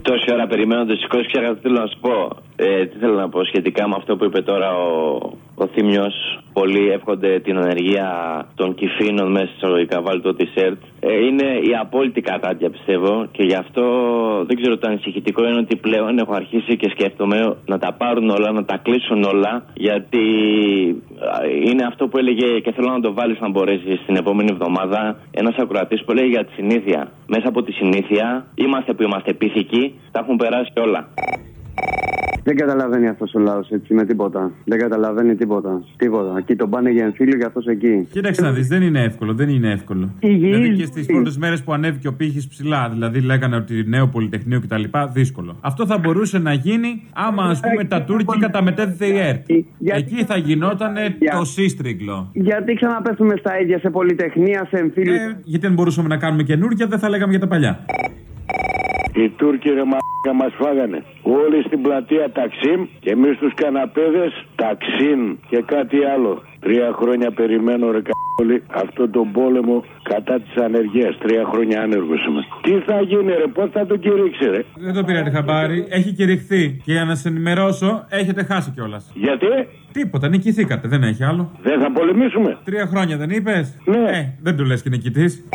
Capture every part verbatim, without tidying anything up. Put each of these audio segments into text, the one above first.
Τόση ώρα περιμένω να το σηκώσει, ξέχασα τι θέλω να σου πω. Ε, τι θέλω να πω σχετικά με αυτό που είπε τώρα ο, ο Θήμιος. Πολλοί εύχονται την ανεργία των κυφήνων μέσα σε εισαγωγικά, βάλει το t-shirt. Ε, είναι η απόλυτη κατάδια, πιστεύω, και γι' αυτό δεν ξέρω, το ανησυχητικό είναι ότι πλέον έχω αρχίσει και σκέφτομαι να τα πάρουν όλα, να τα κλείσουν όλα, γιατί είναι αυτό που έλεγε και θέλω να το βάλεις αν μπορέσει στην επόμενη εβδομάδα. Ένας ακροατής που έλεγε για τη συνήθεια. Μέσα από τη συνήθεια είμαστε που είμαστε πίθηκοι, τα έχουν περάσει όλα. Δεν καταλαβαίνει αυτός ο λαός έτσι με τίποτα. Δεν καταλαβαίνει τίποτα. Τίποτα. Εκεί τον πάνε για εμφύλιο και αυτός εκεί. Κοίταξε να δεις, δεν είναι εύκολο. Δεν είναι εύκολο. Υγιής. Δηλαδή και στις πρώτες μέρες που ανέβηκε ο πύχης ψηλά, δηλαδή λέγανε ότι νέο πολυτεχνείο κτλ. Δύσκολο. Αυτό θα μπορούσε να γίνει άμα, ας πούμε, τα τουρκικά τα μετέδιδε η ΕΡΤ. Εκεί θα γινόταν το σύστριγγλο. Γιατί ξαναπέφτουμε στα ίδια σε πολυτεχνία, σε εμφύλιο. Ε, γιατί αν μπορούσαμε να κάνουμε καινούργια, δεν θα λέγαμε για τα παλιά. Οι Τούρκοι ρε μαλάκα μας φάγανε. Όλοι στην πλατεία Ταξίμ και εμείς τους καναπέδες Ταξίν και κάτι άλλο. Τρία χρόνια περιμένω ρε κα***ολοι αυτόν τον πόλεμο κατά της ανεργίας. Τρία χρόνια άνεργος είμαι. Τι θα γίνει ρε, πώς θα τον κηρύξει ρε. Δεν το πήρατε χαμπάρι, έχει κηρυχθεί. Και για να σε ενημερώσω, έχετε χάσει κιόλας. Γιατί? Τίποτα, νικηθήκατε, δεν έχει άλλο. Δεν θα πολεμήσουμε. Τρία χρόνια δεν είπες? Ναι. Ε, δεν του λες και νικητής.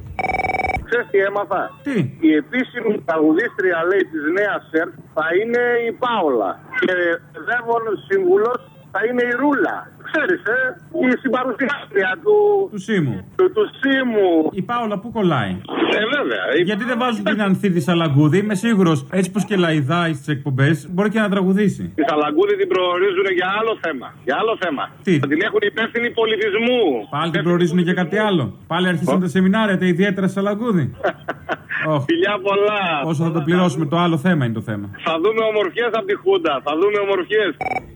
Ξέρεις τι έμαθα? Τι? Η επίσημη τραγουδίστρια, λέει, της νέας ΣΕΡΤ θα είναι η Πάολα. Και δεύτερον σύμβουλος θα είναι η Ρούλα. Ξέρεις, ε, η συμπαρουσιάστρια του... Του Σίμου. Του, του Σίμου. Η Πάολα που κολλάει? Ε, βέβαια. Γιατί δεν βάζουν την Ανθίδη Σαλαγκούδη? Είμαι σίγουρος, έτσι πως και λαϊδάει στις εκπομπές, μπορεί και να τραγουδήσει. Τη Σαλαγκούδη την προορίζουν για άλλο θέμα. Για άλλο θέμα. Τι? Θα την έχουν υπεύθυνη πολιτισμού. Πάλι την προορίζουν για κάτι άλλο. Πάλι αρχίσαν τα σεμινάρια, τα ιδιαίτερα Σαλαγκούδη. Oh. Φιλιά πολλά. Όσο θα το πληρώσουμε, το άλλο θέμα είναι το θέμα. Θα δούμε ομορφιές από τη Χούντα. Θα δούμε ομορφιές.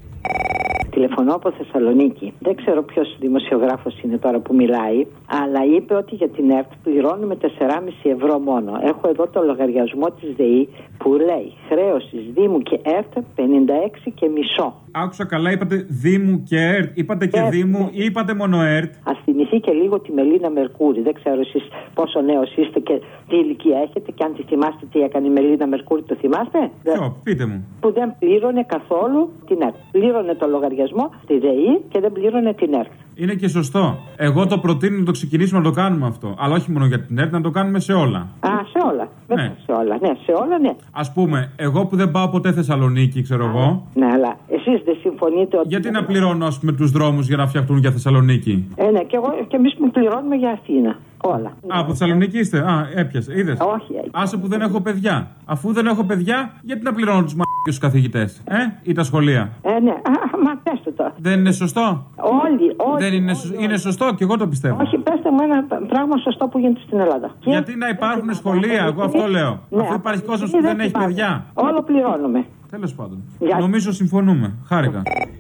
Τηλεφωνώ από Θεσσαλονίκη. Δεν ξέρω ποιος δημοσιογράφος είναι τώρα που μιλάει, αλλά είπε ότι για την ΕΡΤ πληρώνουμε τέσσερα κόμμα πέντε ευρώ μόνο. Έχω εδώ το λογαριασμό της ΔΕΗ που λέει χρέωση Δήμου και ΕΡΤ πενήντα έξι και μισό. Άκουσα καλά, είπατε Δήμου και ΕΡΤ. Είπατε και ΕΡΤ, Δήμου ή είπατε μόνο ΕΡΤ? Ας θυμηθεί και λίγο τη Μελίνα Μερκούρη. Δεν ξέρω εσείς πόσο νέος είστε και τι ηλικία έχετε και αν τη θυμάστε τι έκανε η Μελίνα Μερκούρη, το θυμάστε? Ποιο, πείτε μου. Που δεν πλήρωνε καθόλου την ΕΡΤ. Πλήρωνε το λογαριασμό στη ΔΕΗ και δεν πλήρωνε την ΕΡΤ. Είναι και σωστό. Εγώ το προτείνω να το ξεκινήσουμε να το κάνουμε αυτό. Αλλά όχι μόνο για την ΕΡΤ, να το κάνουμε σε όλα. Α, σε όλα. Ναι. Σε όλα, ναι, σε όλα, ναι. Ας πούμε, εγώ που δεν πάω ποτέ Θεσσαλονίκη, ξέρω εγώ. Ναι, αλλά εσείς δεν συμφωνείτε ότι. Γιατί να πληρώνω, ας πούμε, τους δρόμους για να φτιαχτούν για Θεσσαλονίκη? Ε, ναι, και, εγώ, και εμείς που πληρώνουμε για Αθήνα. Όλα. Α, από Θεσσαλονίκη είστε? Α, έπιασε. Είδες? Όχι. Άσε που δεν έχω παιδιά. Αφού δεν έχω παιδιά, γιατί να πληρώνω τους μ***τους καθηγητές, ε, ή τα σχολεία? Ε, ναι, α, μα πες το τώρα. Δεν είναι σωστό? Όλοι, όλοι. Δεν είναι, όλοι, όλοι. είναι σωστό και εγώ το πιστεύω. Όχι, πέστε μου ένα πράγμα σωστό που γίνεται στην Ελλάδα. Γιατί να υπάρχουν σχολεία, εγώ αυτό λέω. Ναι, αφού υπάρχει κόσμος που δεν έχει παιδιά. Όλο πληρώνουμε. Τέλος πάντων. Για... Νομίζω συμφωνούμε. Χάρηκα.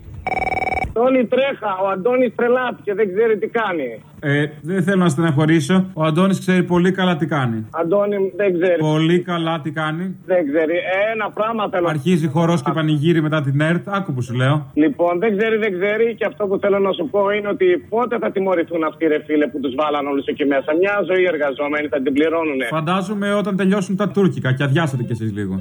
Αντώνη τρέχα, ο Αντώνης τρελάθηκε, δεν ξέρει τι κάνει. Ε, δεν θέλω να στεναχωρήσω. Ο Αντώνης ξέρει πολύ καλά τι κάνει. Αντώνη δεν ξέρει. Πολύ καλά τι κάνει. Δεν ξέρει. Ένα πράγμα θέλω. Αρχίζει χορός και πανηγύρι μετά την ΕΡΤ. Άκου που σου λέω. Λοιπόν, δεν ξέρει, δεν ξέρει. Και αυτό που θέλω να σου πω είναι ότι πότε θα τιμωρηθούν αυτοί ρε φίλε που τους βάλαν όλους εκεί μέσα. Μια ζωή εργαζόμενοι θα την πληρώνουνε. Φαντάζομαι όταν τελειώσουν τα τουρκικά και αδειάσετε κι εσείς λίγο.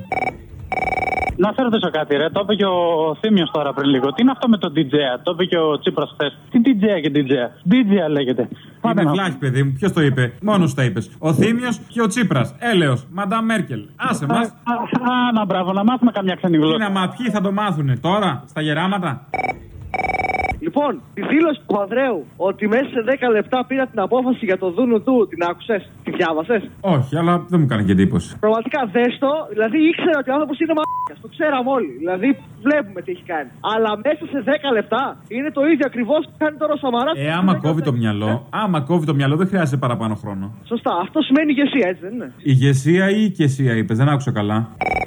Να σε ρωτήσω κάτι, ρε. Το είπε και ο Θήμιος τώρα πριν λίγο. Τι είναι αυτό με τον ντι τζέι? Το είπε και ο Τσίπρας χθες. Τι ντι τζέι και ντι τζέι? ντι τζέι λέγεται. Είναι βλάχη, παιδί μου. Ποιος το είπε? Μόνος τα είπες. Ο Θήμιος και ο Τσίπρας. Έλεος. Μαντά Μέρκελ. Άσε μας. Α, να μπράβο, να μάθουμε καμιά ξένη γλώσσα. Τι να μα, ποιοι θα το μάθουνε τώρα, στα γεράματα? Λοιπόν, τη δήλωση του Ανδρέου ότι μέσα σε δέκα λεπτά πήρα την απόφαση για το δούνου του, την άκουσες, τη διάβασες? Όχι, αλλά δεν μου κάνει και εντύπωση. Πραγματικά δες το, δηλαδή ήξερα ότι ο άνθρωπος είναι μαλάκας, το ξέραμε όλοι. Δηλαδή βλέπουμε τι έχει κάνει. Αλλά μέσα σε δέκα λεπτά είναι το ίδιο ακριβώς που κάνει τώρα ο Σαμαράς. Ε, άμα κόβει το μυαλό, άμα κόβει το μυαλό δεν χρειάζεται παραπάνω χρόνο. Σωστά, αυτό σημαίνει ηγεσία, έτσι δεν είναι? Ηγεσία ή οικεσία είπες, δεν άκουσα καλά.